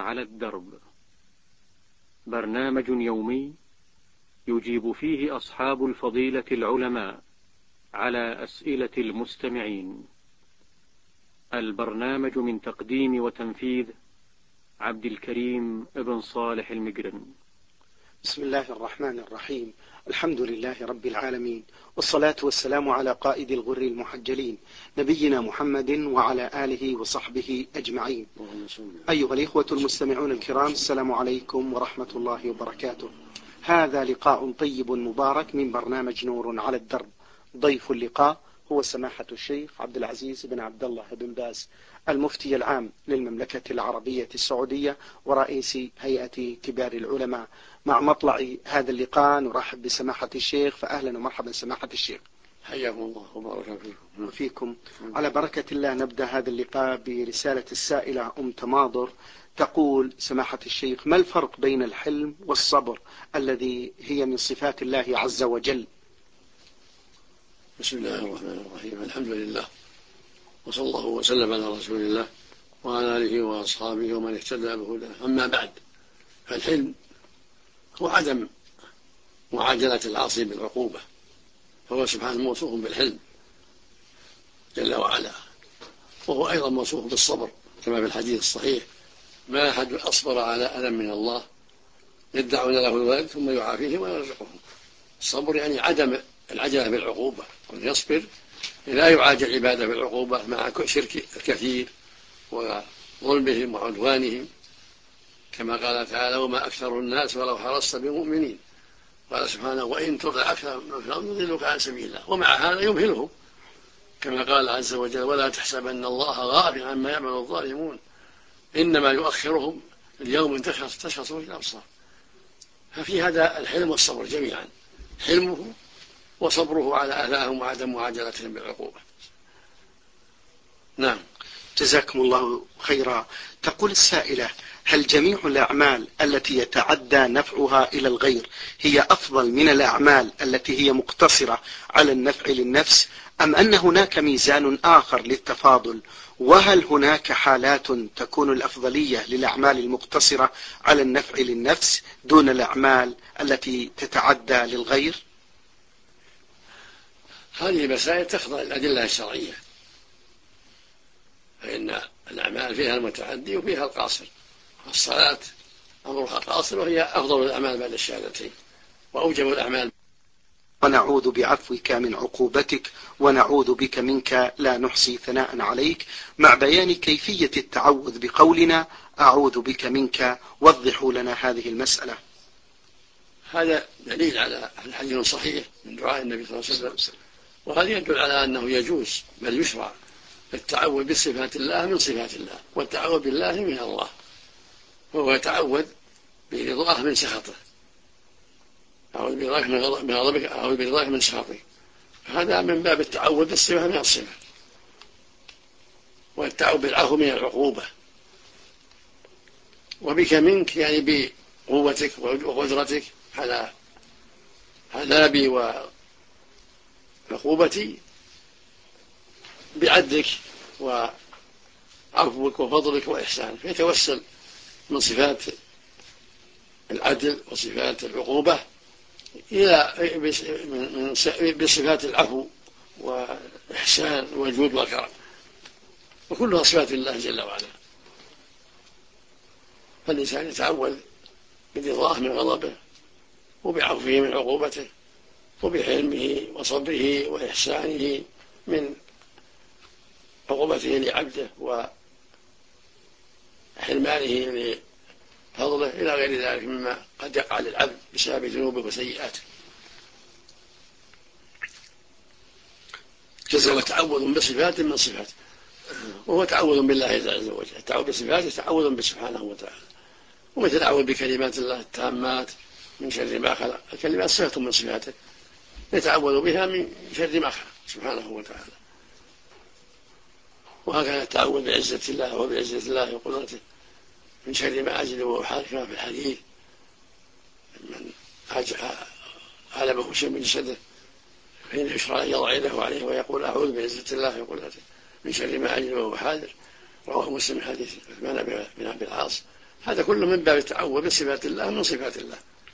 على الدرب، برنامج يومي يجيب فيه أصحاب الفضيلة العلماء على أسئلة المستمعين. البرنامج من تقديم وتنفيذ عبد الكريم بن صالح المقرن. بسم الله الرحمن الرحيم. الحمد لله رب العالمين، والصلاة والسلام على قائد الغر المحجلين نبينا محمد وعلى آله وصحبه أجمعين. أيها الإخوة المستمعون الكرام، السلام عليكم ورحمة الله وبركاته. هذا لقاء طيب مبارك من برنامج نور على الدرب. ضيف اللقاء هو سماحة الشيخ عبد العزيز بن عبد الله بن باز، المفتي العام للمملكة العربية السعودية ورئيس هيئة كبار العلماء. مع مطلع هذا اللقاء نرحب بسماحة الشيخ، فأهلا ومرحبا سماحة الشيخ. حياكم الله وبارك فيكم. على بركة الله نبدأ هذا اللقاء برسالة السائلة تماضر، تقول سماحة الشيخ: ما الفرق بين الحلم والصبر الذي هي من صفات الله عز وجل؟ بسم الله الرحمن الرحيم. الحمد لله، وصلى الله وسلم على رسول الله وعلى آله وأصحابه ومن اهتدى بهداه. أما بعد، فالحلم هو عدم معاجلة العاصي بالعقوبة، فهو سبحانه موصوف بالحلم جل وعلا، وهو أيضا موصوف بالصبر كما في الحديث الصحيح: ما أحد أصبر على ألم من الله يدعون له الولد ثم يعافيهم ويرزقهم. الصبر يعني عدم العجلة بالعقوبة، يصبر لا يعاجل عباده بالعقوبة مع شرك الكثير وظلمهم وعدوانهم، كما قال تعالى: وما أكثر الناس ولو حرصت بمؤمنين. قال سبحانه: وإن تطع أكثر من الأرض يضلوك عن سبيل الله. ومع هذا يمهلهم، كما قال عز وجل: ولا تحسبن الله غافلا عما يعمل الظالمون إنما يؤخرهم اليوم تشخص فيه الأبصار. ففي هذا الحلم والصبر جميعا، حلمه وصبره على أذاهم وعدم معاجلتهم بالعقوبة. نعم. جزاكم الله خيرا. تقول السائلة: هل جميع الأعمال التي يتعدى نفعها إلى الغير هي أفضل من الأعمال التي هي مقتصرة على النفع للنفس، أم أن هناك ميزان آخر للتفاضل؟ وهل هناك حالات تكون الأفضلية للأعمال المقتصرة على النفع للنفس دون الأعمال التي تتعدى للغير؟ هذه مسائل تخضع الأدلة الشرعية، فإن الأعمال فيها المتعدي وفيها القاصر. الصلاة أمرها قاصر، وهي أفضل الأعمال بعد الشهادتين وأوجب الأعمال. ونعوذ بعفوك من عقوبتك ونعوذ بك منك لا نحصي ثناء عليك، مع بيان كيفية التعوذ بقولنا أعوذ بك منك. وضحوا لنا هذه المسألة. هذا دليل على الحديث الصحيح من دعاء النبي صلى الله عليه وسلم، وهذا يدل على أنه يجوز بل يشرع التعوذ بصفات الله من صفات الله، والتعوذ بالله من الله، وهو يتعوذ برضاه من سخطه، أعوذ برضاك من غضبك، أعوذ برضاك من سخطك. هذا من باب التعوذ بالصفة من الصفة، والتعوذ بالعفو من العقوبة. وبك منك يعني بقوتك وقدرتك على عذابي وعقوبتي، بعدلك وعفوك وفضلك وإحسانك، فيتوسل من صفات العدل وصفات العقوبة إلى بصفات العفو والإحسان والجود والكرم، وكلها صفات الله جل وعلا. فالإنسان يتعوذ برضاه من غضبه، وبعفوه من عقوبته، وبحلمه وصبره وإحسانه من عقوبته لعبده وحرمانه لفضله إلى غير ذلك مما قد يقع للعبد بسبب ذنوبه وسيئاته. هو تعوذ بصفات من صفاته، وهو تعوذ بالله عز وجل. التعوذ بصفاته تعوذ بسبحانه وتعالى، ومثل تعوذ بكلمات الله التامات من شر ما خلق. الكلمات صفة من صفاته يتعوذ بها من شر ما خلق سبحانه وتعالى. وهكذا التعوذ بعزة الله وبعزة الله وقدرته من شر ما أجد وأحاذر، كما في الحديث: من علمه شيء من جسده فإن يشرع أن يضع يده عليه ويقول: أعوذ بعزة الله وقدرته من شر ما أجد وأحاذر. رواه مسلم حديث عثمان بن عبد العاص هذا كله من باب التعوذ بصفات الله من صفات الله،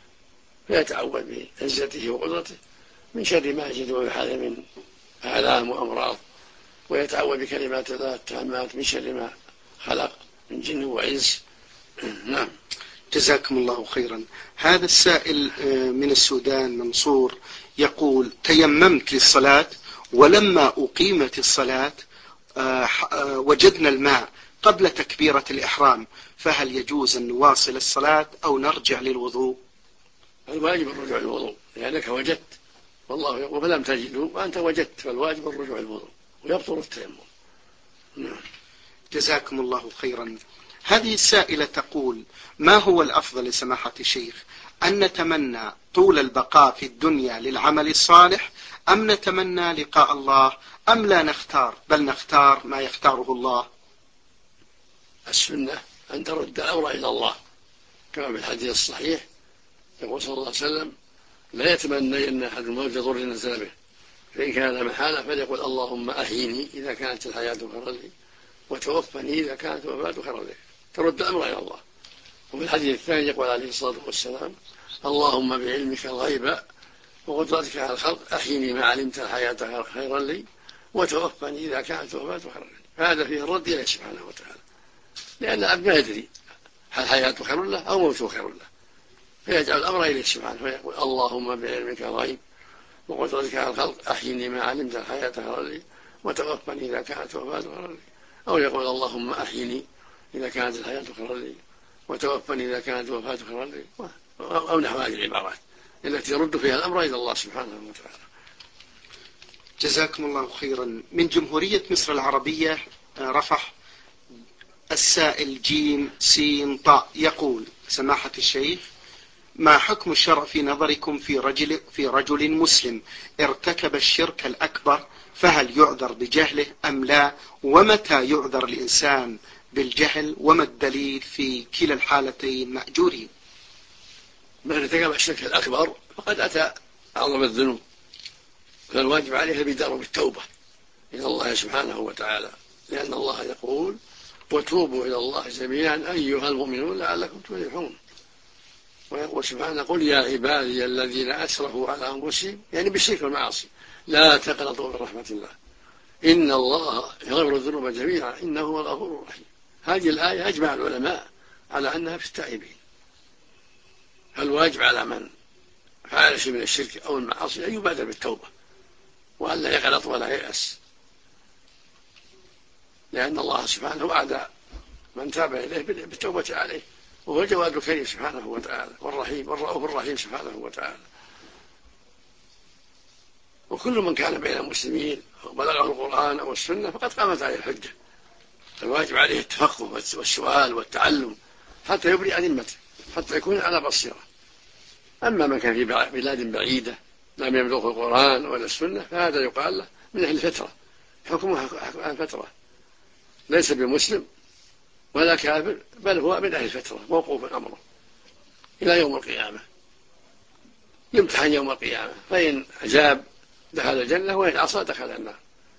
فيتعوذ بعزته وقدرته من شر ما يجد ويحاذر من آلام وأمراض، ويتعوذ بكلمات الله التامات من شر ما خلق من جن وإنس. نعم. جزاكم الله خيرا. هذا السائل من السودان منصور يقول: تيممت للصلاة، ولما أقيمت الصلاة وجدنا الماء قبل تكبيرة الإحرام، فهل يجوز أن نواصل الصلاة أو نرجع للوضوء؟ الواجب الرجوع للوضوء، لأنك وجدت والله يقول فلم تجده وأنت وجدت، فالواجب الرجوع للوضوء ويبطل التيمم. نعم. جزاكم الله خيرا. هذه السائلة تقول: ما هو الأفضل سماحة الشيخ، أن نتمنى طول البقاء في الدنيا للعمل الصالح، أم نتمنى لقاء الله، أم لا نختار بل نختار ما يختاره الله؟ السنة أن ترد الأمر إلى الله، كما في الحديث الصحيح يقول صلى الله عليه وسلم: لا يتمنى أن أحد الموت ضر نزل به، فإن كان محالة فليقول اللهم أحيني إذا كانت الحياة خيرا لي، وتوفني إذا كانت الوفاة خيرا لي. ترد الأمر إلى الله. وفي الحديث الثاني يقول عليه الصلاة والسلام: اللهم بعلمك الغيب وقدرتك على الخلق أحيني ما علمت الحياة خيرا لي، وتوفني إذا كانت الوفاة خيرا لي. فهذا فيه الرد إليه سبحانه وتعالى، لأن العبد ما يدري هل حياته خير له أو موته خير له، فيجعل الأمر إليه سبحانه فيقول اللهم بعلمك الغيب وقدرتك على الخلق أحيني ما علمت الحياة خيرا لي، وتوفني إذا كانت الوفاة خيرا لي. أو يقول اللهم أحيني إذا كانت الحياة خيرا لي، وتوفني إذا كانت الوفاة خيرا لي، أو نحو هذه العبارات التي يرد فيها الأمر إلى الله سبحانه وتعالى. جزاكم الله خيرا. من جمهورية مصر العربية رفح، السائل جيم سين طاء يقول: سماحة الشيخ، ما حكم الشرع في نظركم في رجل مسلم ارتكب الشرك الأكبر، فهل يعذر بجهله أم لا؟ ومتى يعذر الإنسان بالجهل؟ وما الدليل في كلا الحالتين مأجورين؟ من ارتكب الشرك الأكبر فقد أتى أعظم الذنوب، فالواجب عليه البدار بالتوبة إلى الله سبحانه وتعالى، لأن الله يقول: وتوبوا إلى الله جميعا أيها المؤمنون لعلكم تفلحون. ويقول سبحانه: قل يا عبادي الذين أسرفوا على أنفسهم، يعني بالشرك والمعاصي، لا تقنطوا من رحمة الله إن الله يغفر الذنوب جميعا إنه هو الغفور الرحيم. هذه الآية أجمع العلماء على أنها في التائبين، فالواجب على من فعل شيء من الشرك أو المعاصي أن يبادر بالتوبة وأن لا يقنط ولا ييأس، لأن الله سبحانه وعد من تاب إليه بالتوبة عليه، وهو الجواد الكريم سبحانه وتعالى، والرحيم والرؤوف الرحيم سبحانه وتعالى. وكل من كان بين المسلمين وبلغه القرآن أو السنة فقد قامت عليه الحجة، الواجب عليه التفقه والسؤال والتعلم حتى يبرئ ذمته، حتى يكون على بصيرة. أما من كان في بلاد بعيدة لم يبلغه القرآن ولا السنة فهذا يقال له من أهل الفترة، حكمها الفترة، ليس بمسلم ولا كافر، بل هو من أهل الفترة موقوف أمره إلى يوم القيامة، يمتحن يوم القيامة، فإن أجاب دخل الجنة وإن عصى دخل النار،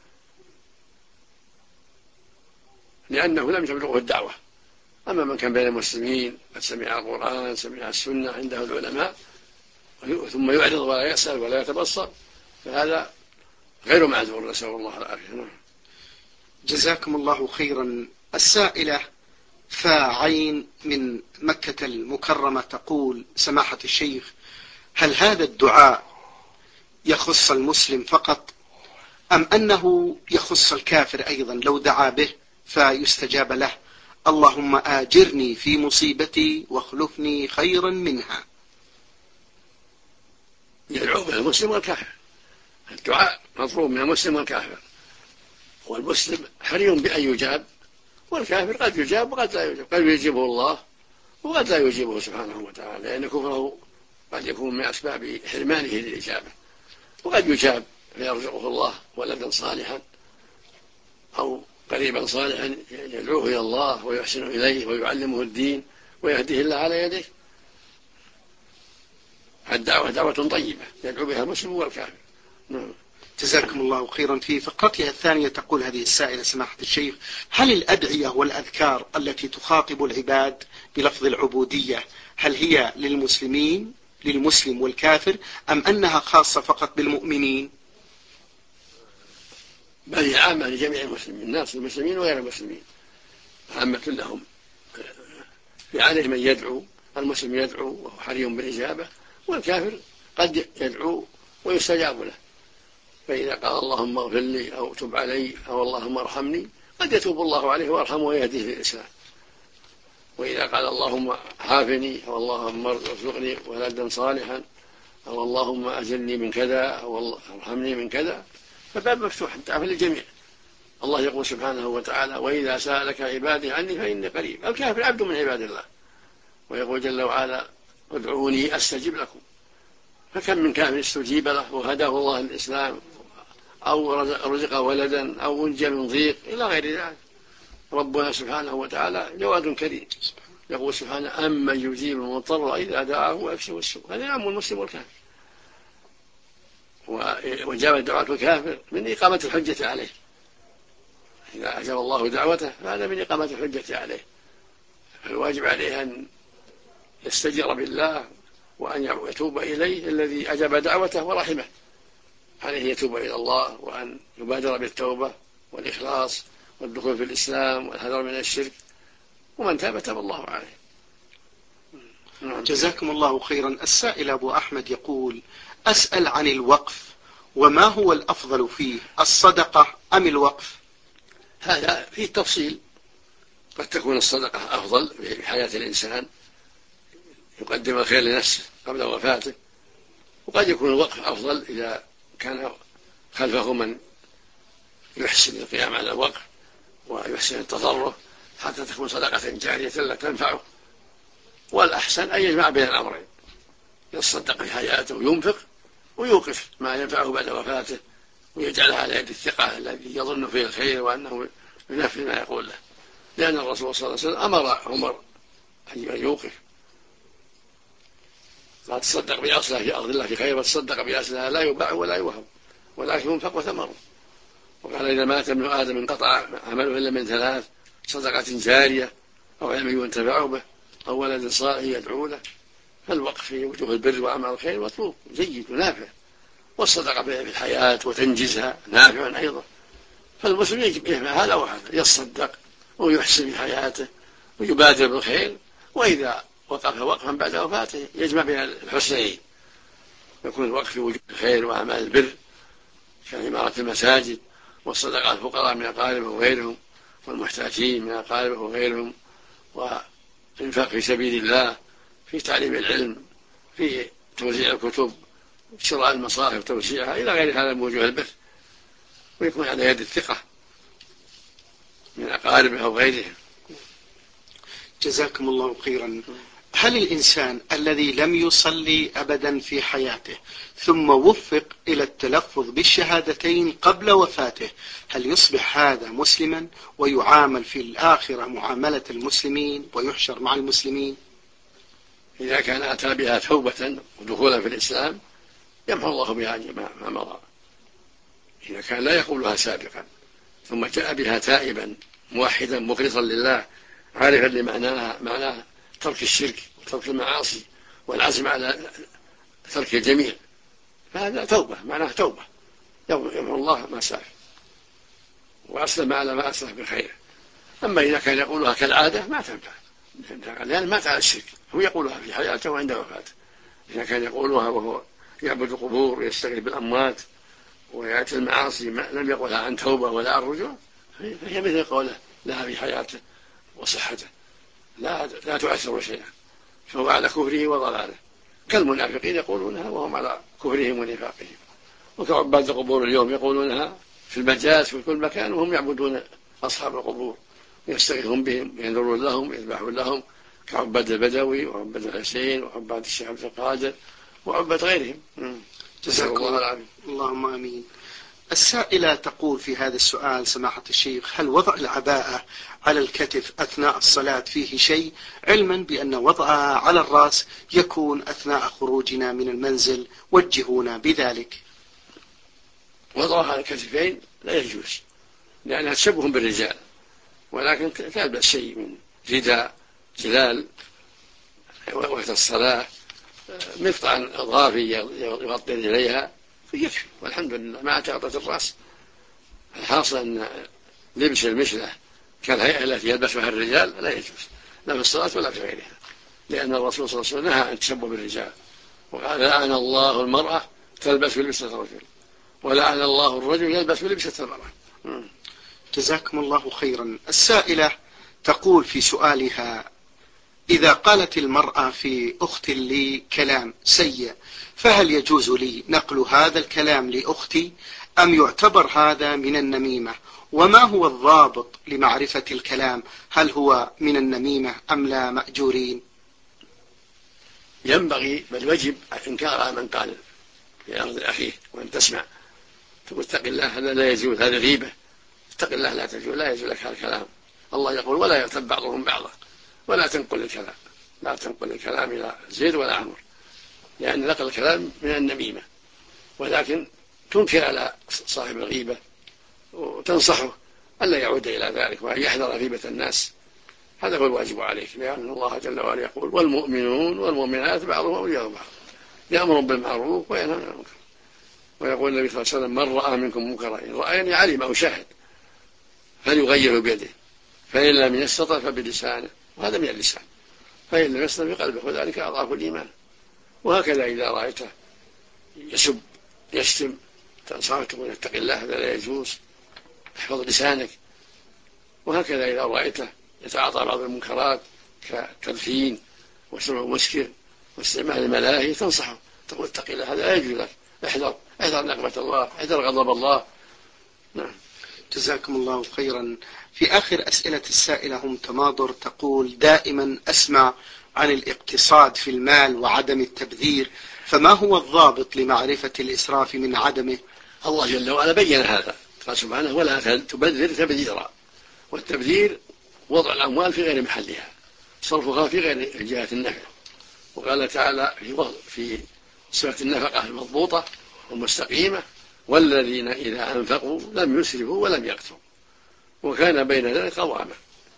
لأنه لم تبلغه الدعوة. أما من كان بين المسلمين قد سمع القرآن سمع السنة عنده العلماء ثم يعرض ولا يسأل ولا يتبصر فهذا غير معذور، نسأل الله العافية. جزاكم الله خيرا. السائلة فاعين من مكة المكرمة تقول: سماحة الشيخ، هل هذا الدعاء يخص المسلم فقط، أم أنه يخص الكافر أيضا لو دعا به فيستجاب له؟ اللهم آجرني في مصيبتي واخلفني خيرا منها. يدعو به المسلم والكافر، الدعاء مطلوب من المسلم والكافر، والمسلم حري بأن يجاب، والكافر قد يجاب وقد لا يجاب، قد يجيبه الله وقد لا يجيبه سبحانه وتعالى، لأن كفره قد يكون من أسباب حرمانه للإجابة، وقد يجاب فيرزقه الله ولدا صالحا أو قريبا صالحا يدعوه إلى الله ويحسن إليه ويعلمه الدين ويهديه الله على يديه. الدعوة دعوة طيبة يدعو بها المسلم والكافر. جزاكم الله خيرا. في فقرتها الثانية تقول هذه السائلة سماحة الشيخ: هل الأدعية والأذكار التي تخاطب العباد بلفظ العبودية هل هي للمسلمين للمسلم والكافر أم أنها خاصة فقط بالمؤمنين؟ بل هي عامة لجميع المسلمين، الناس المسلمين وغير المسلمين عامة لهم. في عليه من يدعو، المسلم يدعو وهو حري بالإجابة، والكافر قد يدعو ويستجاب له، فإذا قال اللهم اغفر لي أو تب علي أو اللهم ارحمني قد يتوب الله عليه ويرحمه ويهديه في الإسلام. وإذا قال اللهم عافني أو اللهم ارزقني ولدا صالحا أو اللهم أجلني من كذا أو ارحمني من كذا، فباب مفتوح للجميع. الله يقول سبحانه وتعالى: وإذا سألك عبادي عني فإني قريب. الكافر عبد من عباد الله، ويقول جل وعلا: ادعوني أستجب لكم. فكم من كافر استجيب له وهداه الله الإسلام أو رزق ولدا أو أنجى من ضيق إلى غير ذلك. ربنا سبحانه وتعالى جواد كريم، يقول سبحانه: أمن يجيب المضطر إذا دعاه ويكشف السوء. هذا يعم المسلم والكافر. وجاب دعوة الكافر من إقامة الحجة عليه، إذا أجاب الله دعوته فهذا من إقامة الحجة عليه، فالواجب عليه أن يستجير بالله وأن يتوب إليه الذي أجاب دعوته ورحمه. عليه يتوب إلى الله وأن يبادر بالتوبة والإخلاص والدخول في الإسلام والحذر من الشرك، ومن تاب تاب الله عليه. جزاكم الله خيرا. السائل أبو أحمد يقول: أسأل عن الوقف، وما هو الأفضل فيه، الصدقة أم الوقف؟ هذا فيه تفصيل، قد تكون الصدقة أفضل في حياة الإنسان، يقدم الخير لنفسه قبل وفاته، وقد يكون الوقف أفضل إذا كان خلفه من يحسن القيام على الوقف ويحسن التصرف حتى تكون صدقة جارية لا تنفعه. والأحسن أن يجمع بين الأمرين، يتصدق في حياته وينفق، ويوقف ما ينفعه بعد وفاته ويجعلها على يد الثقة الذي يظن فيه الخير وأنه ينفذ ما يقول له، لأن الرسول صلى الله عليه وسلم أمر عمر أن يوقف، لا تصدق بأصلها في أرض الله في خير، وتصدق بأصلها لا يباع ولا يوهب ولكن ينفق وثمره. وقال: إذا مات ابن آدم انقطع عمله إلا من ثلاث: صدقة جارية أو علم ينتفع به أو ولد صالح يدعو له. فالوقف في وجوه البر وأعمال الخير مطلوب جيد ونافع، والصدقة في الحياة وتنجزها نافع أيضا. فالمسلم يجب يفعل هذا وهذا، يصدق ويحسن في حياته ويبادر بالخير، وإذا وقف وقفا بعد وفاته يجمع بين الحسنين، يكون الوقف في وجوه الخير وأعمال البر كعمارة المساجد والصدقة الفقراء من أقاربه وغيرهم والمحتاجين من أقاربه وغيرهم، وإنفاق في سبيل الله في تعليم العلم، في توزيع الكتب، شراء المصاحف توزيعها إلى غير هذا من وجوه البر، ويكون على يد الثقة من أقاربه أو غيرهم. جزاكم الله خيرا. هل الإنسان الذي لم يصلي أبدا في حياته ثم وفق إلى التلفظ بالشهادتين قبل وفاته هل يصبح هذا مسلما ويعامل في الآخرة معاملة المسلمين ويحشر مع المسلمين؟ إذا كان أتى بها توبة ودخولا في الإسلام يمحو الله بها ما مضى. إذا كان لا يقولها سابقا ثم جاء بها تائبا موحدا مخلصا لله عارفا لمعناها، معناه ترك الشرك وترك المعاصي والعزم على ترك الجميع، فهذا توبة، معناه توبة يمحو الله ما سلف وأسلم على ما أسلف بخير. أما إذا كان يقولها كالعادة ما تنفع، لأن مات على الشرك، هو يقولها في حياته وعند وفاته. إذا كان يقولها وهو يعبد القبور ويستغيث بالأموات ويأتي المعاصي لم يقولها عن توبة ولا عن رجوع، فهي مثل قوله لها في حياته وصحته، لا تؤثر شيئا، فهو على كفره وضلاله، كالمنافقين يقولونها وهم على كفرهم ونفاقهم، وكعباد القبور اليوم يقولونها في المجاز في كل مكان وهم يعبدون أصحاب القبور يستغيثون بهم ينذرون لهم يذبحون لهم، كعباد البدوي وعباد الحسين وعباد الشيخ عبد القادر وعباد غيرهم. جزاك الله العافية. اللهم آمين. السائلة تقول في هذا السؤال: سماحة الشيخ، هل وضع العباءة على الكتف أثناء الصلاة فيه شيء، علما بأن وضعها على الرأس يكون أثناء خروجنا من المنزل؟ وجهونا بذلك. وضعها على الكتفين لا يجوز، لأنها تشبه بالرجال، ولكن تلبس شيء من رداء جلال وقت الصلاة، مقطع إضافي يغطي رجليها فيكفي، والحمد لله مع تغطية الرأس. الحاصل أن لبس المشلة كالهيئة التي يلبسها الرجال لا يجوز، لا في الصلاة ولا في غيرها، لأن الرسول صلى الله عليه وسلم نهى أن تشبه بالرجال، وقال لعن الله المرأة تلبس بلبسة الرجل، ولعن الله الرجل يلبس بلبسة المرأة. جزاكم الله خيرا. السائلة تقول في سؤالها: إذا قالت المرأة في أخت لي كلام سيء، فهل يجوز لي نقل هذا الكلام لأختي أم يعتبر هذا من النميمة؟ وما هو الضابط لمعرفة الكلام؟ هل هو من النميمة أم لا مأجورين؟ ينبغي بل وجب إنكار على من قال في أرض أخيه، وأن تسمع تقول اتق الله، هذا لا يجوز، هذا غيبة، اتق الله لا تجوز، لا يجوز لك هذا الكلام. الله يقول: ولا يغتب بعضهم بعضا، ولا تنقل الكلام، لا تنقل الكلام إلى زيد ولا عمرو، لأن نقل الكلام من النميمة. ولكن تنكر على صاحب الغيبة وتنصحه ألا يعود إلى ذلك، وأن يحذر غيبة الناس، هذا هو الواجب عليك، لأن الله جل وعلا يقول: والمؤمنون والمؤمنات بعضهم أولياء بعض يأمر بالمعروف وينهى عن المنكر. ويقول النبي صلى الله عليه وسلم: من رأى منكم منكرا، إن رأى يعني علم أو شاهد، فليغيره بيده، فإن لم يستطع فبلسانه، وهذا من اللسان، فإن لم يستطع بقلبه، وذلك أضعف الإيمان. وهكذا إذا رأيته يسب يشتم تنصحه تقول: اتق الله، هذا لا يجوز، احفظ لسانك. وهكذا إذا رأيته يتعاطى بعض المنكرات كالتدخين وشرب المسكر واستعمال الملاهي، تنصحه تقول: اتق الله، هذا لا يجوز لك، احذر نقمة الله، احذر غضب الله. نعم. جزاكم الله خيرا. في آخر أسئلة السائلة هم تماضر، تقول: دائما أسمع عن الاقتصاد في المال وعدم التبذير، فما هو الضابط لمعرفة الإسراف من عدمه؟ الله جل وعلا بين هذا، قال سبحانه: ولا تبذر تبذيرا. والتبذير وضع الأموال في غير محلها، صرفها في غير جهة النفع. وقال تعالى في سورة النفقة المضبوطة والمستقيمة: والذين إذا أنفقوا لم يسرفوا ولم يقتروا وكان بين ذلك قواما.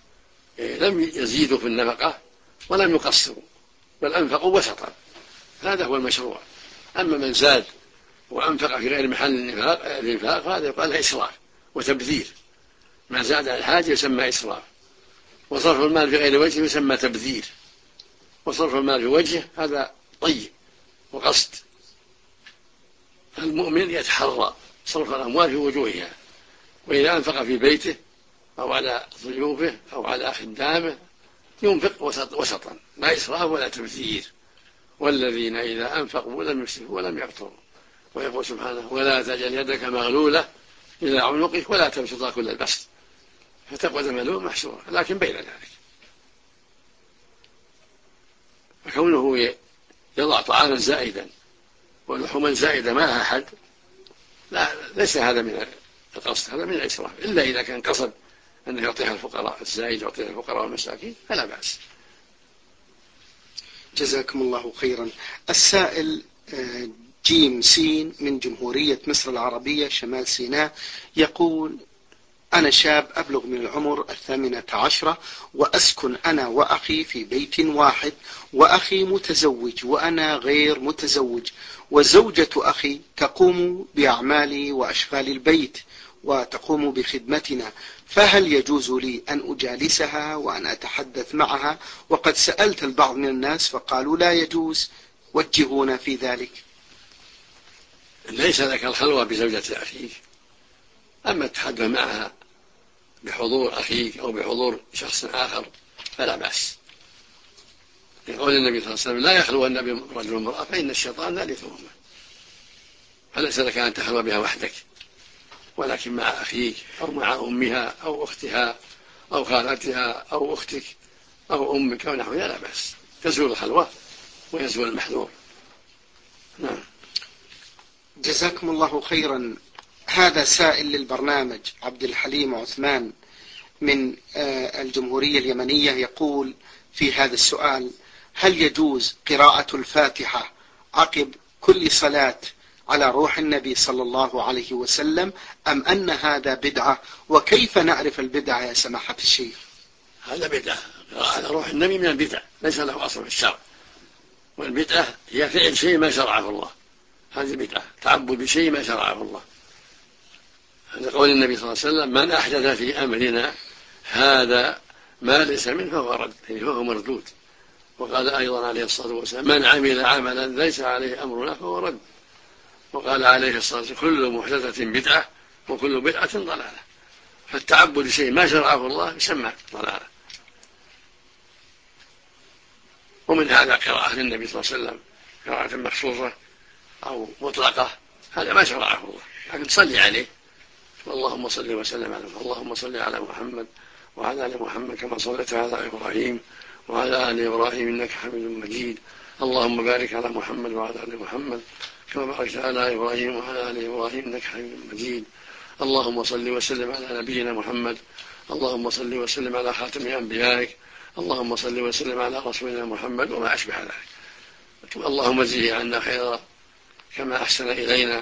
لم يزيدوا في النفقة ولم يقصروا، بل أنفقوا وسطا، هذا هو المشروع. أما من زاد وأنفق في غير محل الإنفاق فهذا يقال إسراف وتبذير. ما زاد على الحاجة يسمى إسراف، وصرف المال في غير وجه يسمى تبذير، وصرف المال في وجهه هذا طيب وقصد. المؤمن يتحرى صرف الأموال في وجوهها، وإذا أنفق في بيته أو على ضيوفه أو على خدامه ينفق وسطا، لا إسراف ولا تبذير. والذين إذا أنفقوا لم يسرفوا ولم يقتروا. ويقول سبحانه: ولا تجعل يدك مغلولة إلى عنقك ولا تبسطها كل البسط فتقعد ملوما محسورا. لكن بين ذلك، فكونه يضع طعاما زائدا ولحوما زائدة ما لها حد، ليس هذا من القصد، هذا من الإسراف، إلا إذا كان قصد أنه يعطيها الفقراء، الزائد يعطيها الفقراء والمساكين فلا بأس. جزاكم الله خيرا. السائل جيم سين من جمهورية مصر العربية شمال سيناء يقول: أنا شاب أبلغ من العمر 18 وأسكن أنا وأخي في بيت واحد، وأخي متزوج وأنا غير متزوج، وزوجة أخي تقوم بأعمال وأشغال البيت وتقوم بخدمتنا، فهل يجوز لي أن أجالسها وأن أتحدث معها؟ وقد سألت البعض من الناس فقالوا لا يجوز، وجهونا في ذلك. ليس لك الخلوة بزوجة أخيك، أما التحدث معها بحضور أخيك أو بحضور شخص آخر فلا بأس. يقول النبي صلى الله عليه وسلم: لا يخلو النبي رجل وامرأة فإن الشيطان ثالثهما. فليس لك أن تخلو بها وحدك، ولكن مع أخيك أو مع أمها أو أختها أو خالتها أو أختك أو أمك أو نحوها لا بأس، تزول الخلوة ويزول المحذور. نعم. جزاكم الله خيرا. هذا سائل للبرنامج عبد الحليم عثمان من الجمهورية اليمنية يقول في هذا السؤال: هل يجوز قراءة الفاتحة عقب كل صلاة على روح النبي صلى الله عليه وسلم أم أن هذا بدعة؟ وكيف نعرف البدعة يا سماحة الشيخ؟ هذا بدعة على روح النبي من البدع، ليس له أصل في الشرع، والبدعة هي فعل شيء ما شرعه الله، هذه بدعة، تعبد بشيء ما شرعه الله. هذا قول النبي صلى الله عليه وسلم: من أحدث في أمرنا هذا ما ليس منه فهو رد، يعني فهو مردود. وقال أيضا عليه الصلاة والسلام: من عمل عملا ليس عليه أمرنا فهو رد. وقال عليه الصلاة والسلام: كل محدثة بدعة وكل بدعة ضلالة. فالتعبد بشيء ما شرعه الله يسمى ضلالة. ومن هذا قراءة للنبي صلى الله عليه وسلم، قراءة مخصوصة أو مطلقة، هذا ما شرعه الله، لكن تصلي عليه: اللهم صل وسلم على محمد، اللهم صل على محمد وعلى آل محمد كما صليت على إبراهيم وعلى آل إبراهيم إنك حميد مجيد، اللهم بارك على محمد وعلى آل محمد كما باركت على إبراهيم وعلى آل إبراهيم إنك حميد مجيد، اللهم صل وسلم على نبينا محمد، اللهم صل وسلم على خاتم أنبيائك، اللهم صل وسلم على رسولنا محمد، وما أشبه ذلك. اللهم اجزه عنا خيرا كما أحسن إلينا.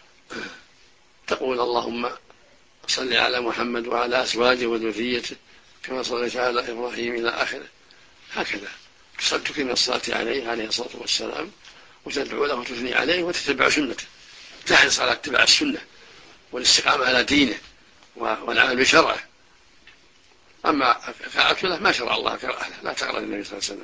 تقول: اللهم صل على محمد وعلى أزواجه وذريته كما صليت على إبراهيم إلى آخره. هكذا تكرم الصلاة عليه الصلاة والسلام، وتدعو له وتثني عليه وتتبع سنته، تحرص على اتباع السنة والاستقامة على دينه والعمل بشرعه. أما قراءة له ما شرع الله قراءة له، لا تقرأ النبي صلى الله عليه وسلم،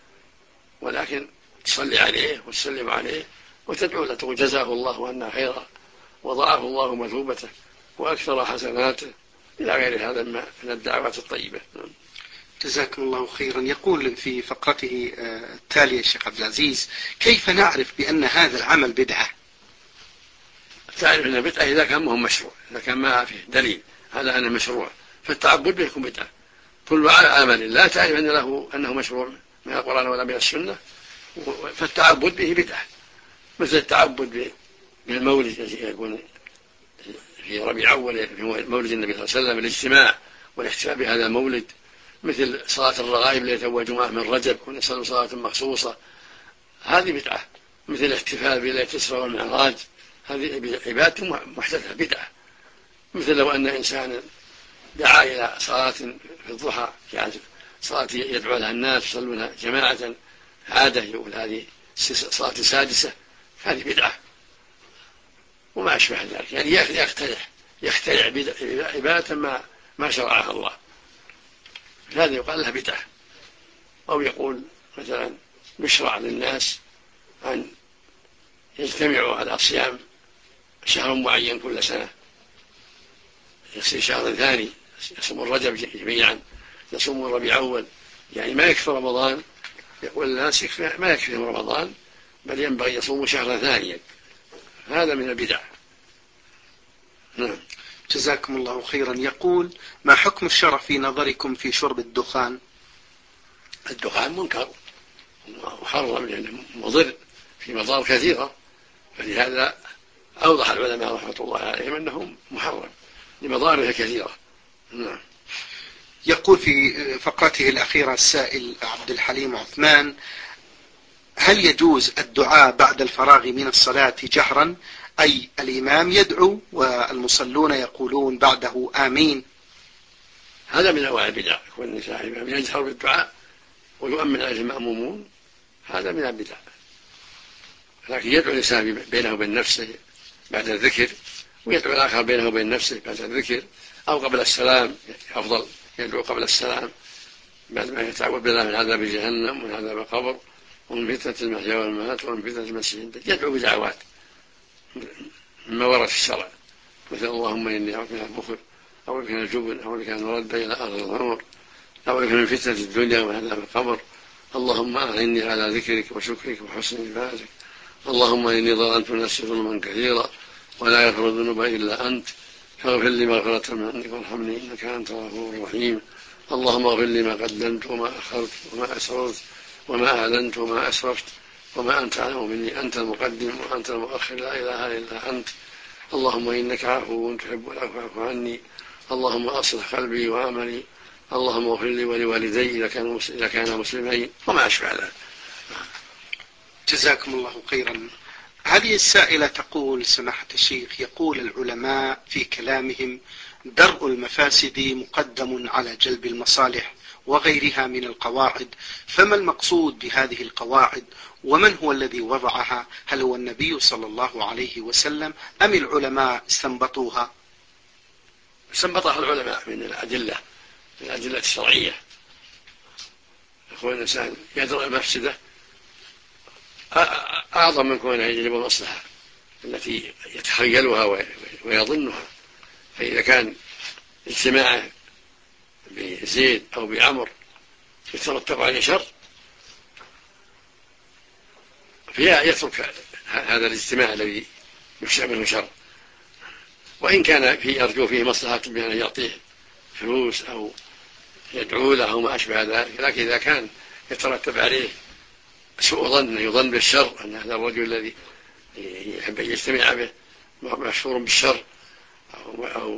ولكن تصلي عليه وتسلم عليه وتدعو له تقول: جزاه الله عنا خيرا وضاعف الله مثوبته وأكثر حسناته، إلى غير هذا من الدعوات الطيبة. جزاكم الله خيرا. يقول في فقرته التالية الشيخ عبد العزيز: كيف نعرف بأن هذا العمل بدعة؟ تعرف أنه بدعة إذا كان مهم مشروع، إذا كان ما فيه دليل على أنه مشروع، فالتعبد به يكون بدعة. كل عمل لا تعرف أنه مشروع من القرآن ولا من السنة فالتعبد به بدعة، مثل التعبد بالمولد الذي يكون في ربيع أول في مولد النبي صلى الله عليه وسلم، الاجتماع والاحتفال بهذا المولد، مثل صلاة الرغائب ليلة وجمعة من رجب ونصلي صلاة مخصوصة، هذه بدعة. مثل الاحتفال بليلة الإسراء والمعراج، هذه عبادة محدثة بدعة. مثل لو أن إنسان دعا إلى صلاة في الضحى، يعني صلاة يدعو لها الناس يصلونها جماعة عادة، يقول هذه صلاة سادسة، هذه بدعة وما أشبه ذلك، يعني يخترع عبادة ما شرعها الله، هذا يقال لها بدعة. أو يقول مثلا: يشرع للناس أن يجتمعوا على صيام شهر معين كل سنة، يصير شهر ثاني، يصوم الرجب جميعا، يصوم الربيع أول، يعني ما يكفي رمضان. يقول الناس ما يكفي رمضان، بل ينبغي يصوم شهرا ثانيا، هذا من البدع. جزاكم الله خيرا. يقول: ما حكم الشرع في نظركم في شرب الدخان؟ الدخان منكر محرم لأنه مضر في مضار كثيرة، فلهذا أوضح العلماء رحمة الله عليهم أنه محرم لمضاره كثيرة. يقول في فقرته الأخيرة السائل عبد الحليم عثمان: هل يجوز الدعاء بعد الفراغ من الصلاة جهرا، أي الإمام يدعو والمصلون يقولون بعده آمين؟ هذا من أنواع البدع، يكون الإمام يجهر بالدعاء ويؤمن عليه المأمومون، هذا من البدع. لكن يدعو الإنسان بينه وبين نفسه بعد الذكر، ويدعو الآخر بينه وبين نفسه بعد الذكر، أو قبل السلام، أفضل يدعو قبل السلام بعد ما يتعوذ بالله من عذاب جهنم ومن عذاب القبر ومن فتنة المحيا والممات ومن فتنة المسيح الدجال، يدعو بدعوات مما ورد في الشرع، مثل: اللهم إني أعوذ بك من البخل، أو بك من الجبن، أو بك من رد إلى أرض العمر، أو بك من فتنة الدنيا ومن عذاب القبر، اللهم أعني على ذكرك وشكرك وحسن عبادتك، اللهم إني ظلمت نفسي ظلما كثيرا ولا يغفر الذنوب إلا أنت، فاغفر لي مغفرة من عندك وارحمني إنك أنت الغفور الرحيم، اللهم اغفر لي ما قدمت وما أخرت وما أسررت وما أعلنت وما أسرفت وما أنت أعلم مني، أنت المقدم وأنت المؤخر، لا إله إلا أنت، اللهم إنك عفو تحب العفو فاعف عني، اللهم أصلح قلبي وعملي، اللهم اغفر لي ولوالدي إذا كان مسلمين، وما أشبه ذلك. جزاكم الله خيرا. هذه السائلة تقول: سماحة الشيخ، يقول العلماء في كلامهم: درء المفاسد مقدم على جلب المصالح وغيرها من القواعد، فما المقصود بهذه القواعد؟ ومن هو الذي وضعها؟ هل هو النبي صلى الله عليه وسلم أم العلماء استنبطوها؟ استنبطها العلماء من الأدلة الشرعية. يكون الإنسان يدرء المفسدة أعظم من كونه يجلب المصلحة التي يتخيلها ويظنها. فإذا كان اجتماعه بزيد أو بعمر يترتب عليه شر، فيها يترك هذا الاجتماع الذي يخشى منه شر، وإن كان يرجو فيه مصلحة بأن يعطيه فلوس أو يدعو له أو ما أشبه ذلك. لكن إذا كان يترتب عليه سوء ظن، يظن بالشر، أن هذا الرجل الذي يحب أن يجتمع به مشهور بالشر أو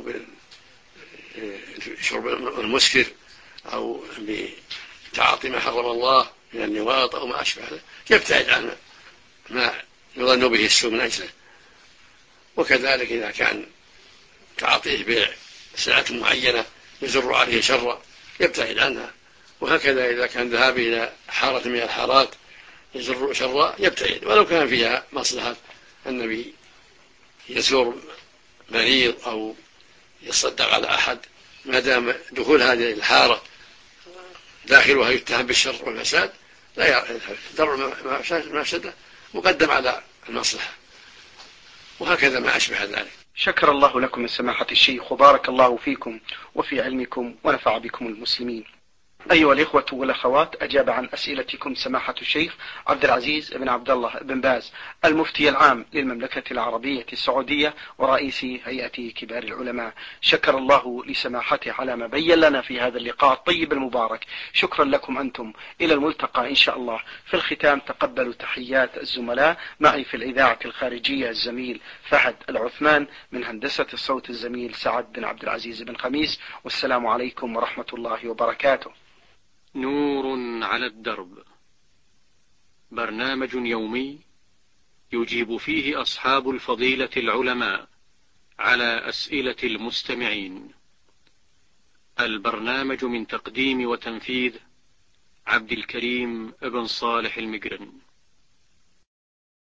بالشرب المسكر أو بتعاطي ما حرم الله من اللواط أو ما أشبه ذلك، يبتعد عن ما يظن به السوء من أجله. وكذلك إذا كان تعاطيه بسلعة معينة يجر عليه شرا، يبتعد عنها. وهكذا إذا كان ذهابه إلى حارة من الحارات يجر شرا، يبتعد ولو كان فيها مصلحة النبي يزور مريض أو يصدق على أحد، ما دام دخول هذه الحارة داخلها يتهم بالشر والفساد، لا درء المفسدة مقدم على المصلحة، وهكذا ما أشبه ذلك. شكر الله لكم يا سماحة الشيخ، وبارك الله فيكم وفي علمكم ونفع بكم المسلمين. أيها الإخوة والأخوات، أجاب عن أسئلتكم سماحة الشيخ عبد العزيز بن عبد الله بن باز، المفتي العام للمملكة العربية السعودية ورئيس هيئة كبار العلماء. شكر الله لسماحته على ما بين لنا في هذا اللقاء الطيب المبارك. شكرا لكم أنتم، إلى الملتقى إن شاء الله. في الختام تقبلوا تحيات الزملاء، معي في الإذاعة الخارجية الزميل فهد العثمان، من هندسة الصوت الزميل سعد بن عبد العزيز بن خميس، والسلام عليكم ورحمة الله وبركاته. نور على الدرب، برنامج يومي يجيب فيه أصحاب الفضيلة العلماء على أسئلة المستمعين. البرنامج من تقديم وتنفيذ عبد الكريم ابن صالح المقرن.